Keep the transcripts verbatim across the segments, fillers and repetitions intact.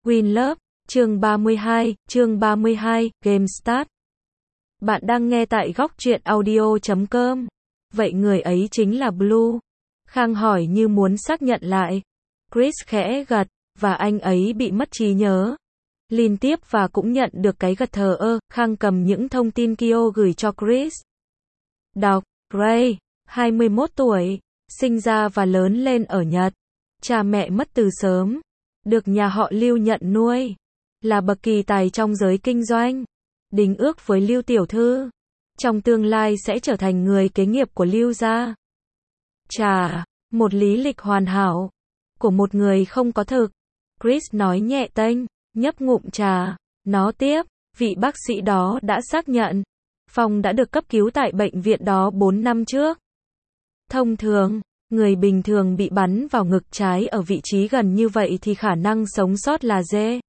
Win Love, chương ba mươi hai, chương ba mươi hai, Game Start. Bạn đang nghe tại góc truyện audio chấm com. Vậy người ấy chính là Blue. Khang hỏi như muốn xác nhận lại. Chris khẽ gật, và anh ấy bị mất trí nhớ. Liên tiếp và cũng nhận được cái gật thờ ơ. Khang cầm những thông tin Kyo gửi cho Chris. Đọc, Ray, hai mươi mốt tuổi, sinh ra và lớn lên ở Nhật. Cha mẹ mất từ sớm, được nhà họ Lưu nhận nuôi, là bậc kỳ tài trong giới kinh doanh. Đính ước với Lưu tiểu thư, trong tương lai sẽ trở thành người kế nghiệp của Lưu gia. Chà, một lý lịch hoàn hảo của một người không có thực. Chris nói nhẹ tênh, nhấp ngụm trà. Nó tiếp, vị bác sĩ đó đã xác nhận Phong đã được cấp cứu tại bệnh viện đó bốn năm trước. Thông thường, người bình thường bị bắn vào ngực trái ở vị trí gần như vậy thì khả năng sống sót là dê.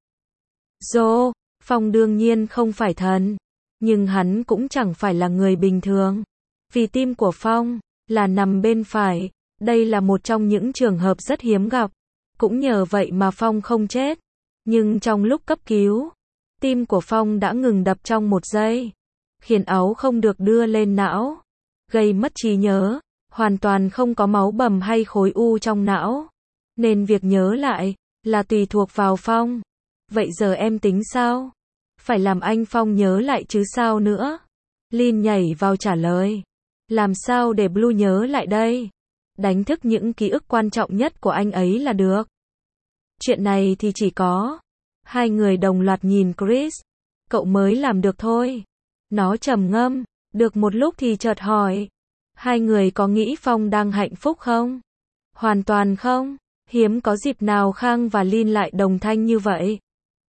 Dô, Phong đương nhiên không phải thần, nhưng hắn cũng chẳng phải là người bình thường. Vì tim của Phong là nằm bên phải, đây là một trong những trường hợp rất hiếm gặp. Cũng nhờ vậy mà Phong không chết. Nhưng trong lúc cấp cứu, tim của Phong đã ngừng đập trong một giây, khiến máu không được đưa lên não, gây mất trí nhớ. Hoàn toàn không có máu bầm hay khối u trong não, nên việc nhớ lại là tùy thuộc vào Phong. Vậy giờ em tính sao? Phải làm anh Phong nhớ lại chứ sao nữa? Lin nhảy vào trả lời. Làm sao để Blue nhớ lại đây? Đánh thức những ký ức quan trọng nhất của anh ấy là được. Chuyện này thì chỉ có. Hai người đồng loạt nhìn Chris. Cậu mới làm được thôi. Nó trầm ngâm, được một lúc thì chợt hỏi. Hai người có nghĩ Phong đang hạnh phúc không? Hoàn toàn không. Hiếm có dịp nào Khang và Lin lại đồng thanh như vậy.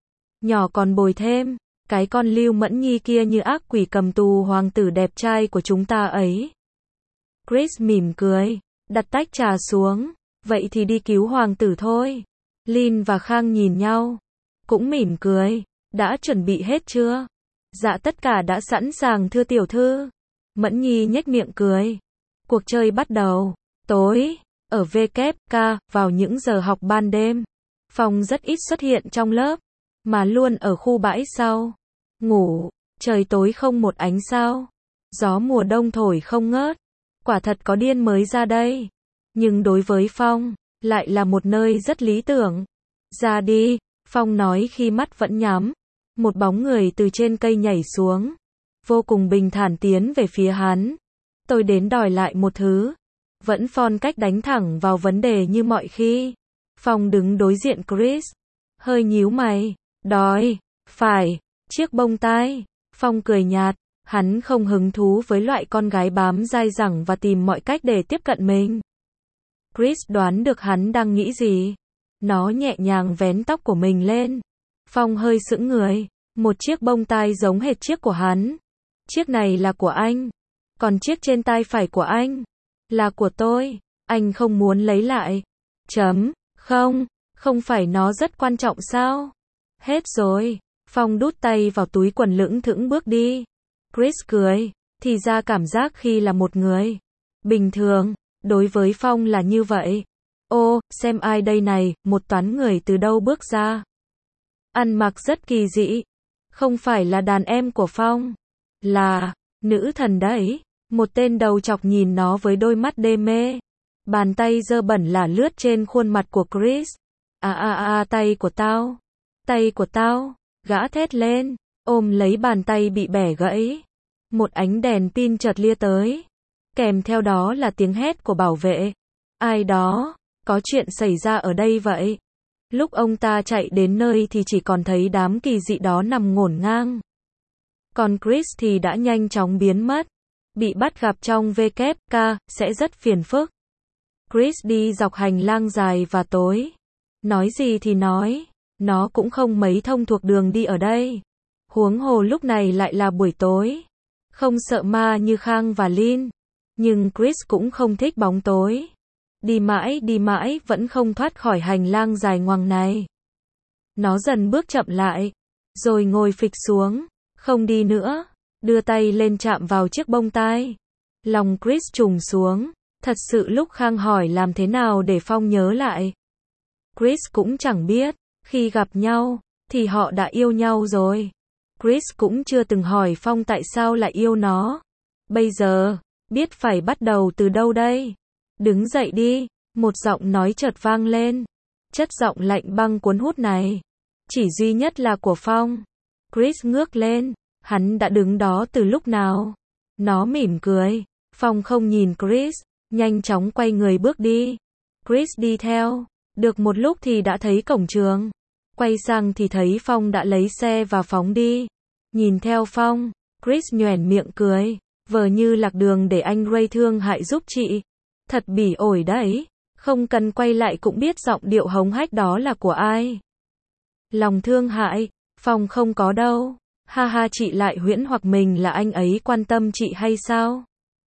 Nhỏ còn bồi thêm, cái con Lưu Mẫn Nhi kia như ác quỷ cầm tù hoàng tử đẹp trai của chúng ta ấy. Chris mỉm cười, đặt tách trà xuống. Vậy thì đi cứu hoàng tử thôi. Lin và Khang nhìn nhau, cũng mỉm cười. Đã chuẩn bị hết chưa? Dạ tất cả đã sẵn sàng thưa tiểu thư. Mẫn Nhi nhếch miệng cười. Cuộc chơi bắt đầu. Tối, ở vê kép ca, vào những giờ học ban đêm, Phong rất ít xuất hiện trong lớp, mà luôn ở khu bãi sau. Ngủ, trời tối không một ánh sao. Gió mùa đông thổi không ngớt. Quả thật có điên mới ra đây. Nhưng đối với Phong, lại là một nơi rất lý tưởng. Ra đi, Phong nói khi mắt vẫn nhắm. Một bóng người từ trên cây nhảy xuống, vô cùng bình thản tiến về phía hắn. Tôi đến đòi lại một thứ. Vẫn phong cách đánh thẳng vào vấn đề như mọi khi. Phong đứng đối diện Chris, hơi nhíu mày. Đòi, phải, chiếc bông tai. Phong cười nhạt, hắn không hứng thú với loại con gái bám dai dẳng và tìm mọi cách để tiếp cận mình. Chris đoán được hắn đang nghĩ gì. Nó nhẹ nhàng vén tóc của mình lên. Phong hơi sững người. Một chiếc bông tai giống hệt chiếc của hắn. Chiếc này là của anh. Còn chiếc trên tai phải của anh là của tôi. Anh không muốn lấy lại. Chấm. Không, không phải nó rất quan trọng sao? Hết rồi. Phong đút tay vào túi quần lững thững bước đi. Chris cười. Thì ra cảm giác khi là một người bình thường, đối với Phong là như vậy. Ô, xem ai đây này, một toán người từ đâu bước ra. Ăn mặc rất kỳ dị. Không phải là đàn em của Phong. Là nữ thần đấy. Một tên đầu chọc nhìn nó với đôi mắt đê mê. Bàn tay dơ bẩn là lướt trên khuôn mặt của Chris. À à à tay của tao. Tay của tao. Gã thét lên, ôm lấy bàn tay bị bẻ gãy. Một ánh đèn pin chợt lia tới. Kèm theo đó là tiếng hét của bảo vệ. Ai đó? Có chuyện xảy ra ở đây vậy? Lúc ông ta chạy đến nơi thì chỉ còn thấy đám kỳ dị đó nằm ngổn ngang. Còn Chris thì đã nhanh chóng biến mất. Bị bắt gặp trong vê kép ca, sẽ rất phiền phức. Chris đi dọc hành lang dài và tối. Nói gì thì nói, nó cũng không mấy thông thuộc đường đi ở đây. Huống hồ lúc này lại là buổi tối. Không sợ ma như Khang và Lin. Nhưng Chris cũng không thích bóng tối. Đi mãi đi mãi vẫn không thoát khỏi hành lang dài ngoằng này. Nó dần bước chậm lại, rồi ngồi phịch xuống, không đi nữa, đưa tay lên chạm vào chiếc bông tai. Lòng Chris trùng xuống, thật sự lúc Khang hỏi làm thế nào để Phong nhớ lại. Chris cũng chẳng biết, Khi gặp nhau, thì họ đã yêu nhau rồi. Chris cũng chưa từng hỏi Phong tại sao lại yêu nó. Bây giờ, biết phải bắt đầu từ đâu đây? Đứng dậy đi, một giọng nói chợt vang lên. Chất giọng lạnh băng cuốn hút này, chỉ duy nhất là của Phong. Chris ngước lên, hắn đã đứng đó từ lúc nào? Nó mỉm cười. Phong không nhìn Chris, nhanh chóng quay người bước đi. Chris đi theo, được một lúc thì đã thấy cổng trường. Quay sang thì thấy Phong đã lấy xe và phóng đi. Nhìn theo Phong, Chris nhoẻn miệng cười, vờ như lạc đường để anh Ray thương hại giúp chị. Thật bỉ ổi đấy, không cần quay lại cũng biết giọng điệu hống hách đó là của ai. Lòng thương hại, Phong không có đâu. Ha ha, chị lại huyễn hoặc mình là anh ấy quan tâm chị hay sao?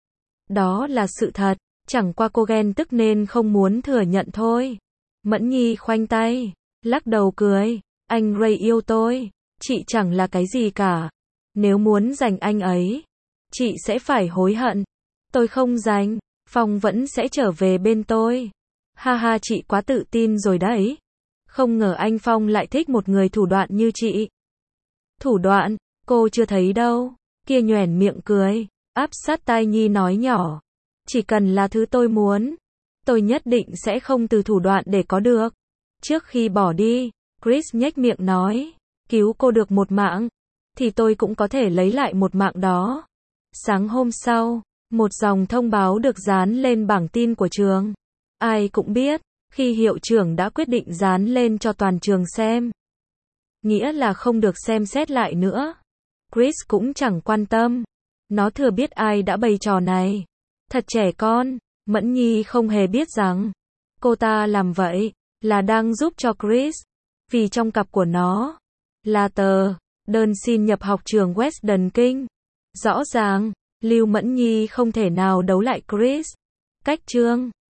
Đó là sự thật, chẳng qua cô ghen tức nên không muốn thừa nhận thôi. Mẫn Nhi khoanh tay, lắc đầu cười, anh Ray yêu tôi, chị chẳng là cái gì cả. Nếu muốn giành anh ấy, chị sẽ phải hối hận. Tôi không giành, Phong vẫn sẽ trở về bên tôi. Ha ha, chị quá tự tin rồi đấy. Không ngờ anh Phong lại thích một người thủ đoạn như chị. Thủ đoạn, cô chưa thấy đâu. Kia nhoẻn miệng cười, áp sát tai Nhi nói nhỏ. Chỉ cần là thứ tôi muốn, tôi nhất định sẽ không từ thủ đoạn để có được. Trước khi bỏ đi, Chris nhếch miệng nói, cứu cô được một mạng, thì tôi cũng có thể lấy lại một mạng đó. Sáng hôm sau, một dòng thông báo được dán lên bảng tin của trường. Ai cũng biết, khi hiệu trưởng đã quyết định dán lên cho toàn trường xem, nghĩa là không được xem xét lại nữa. Chris cũng chẳng quan tâm. Nó thừa biết ai đã bày trò này. Thật trẻ con, Mẫn Nhi không hề biết rằng cô ta làm vậy là đang giúp cho Chris. Vì trong cặp của nó là tờ đơn xin nhập học trường Western King. Rõ ràng, Lưu Mẫn Nhi không thể nào đấu lại Chris. Cách chương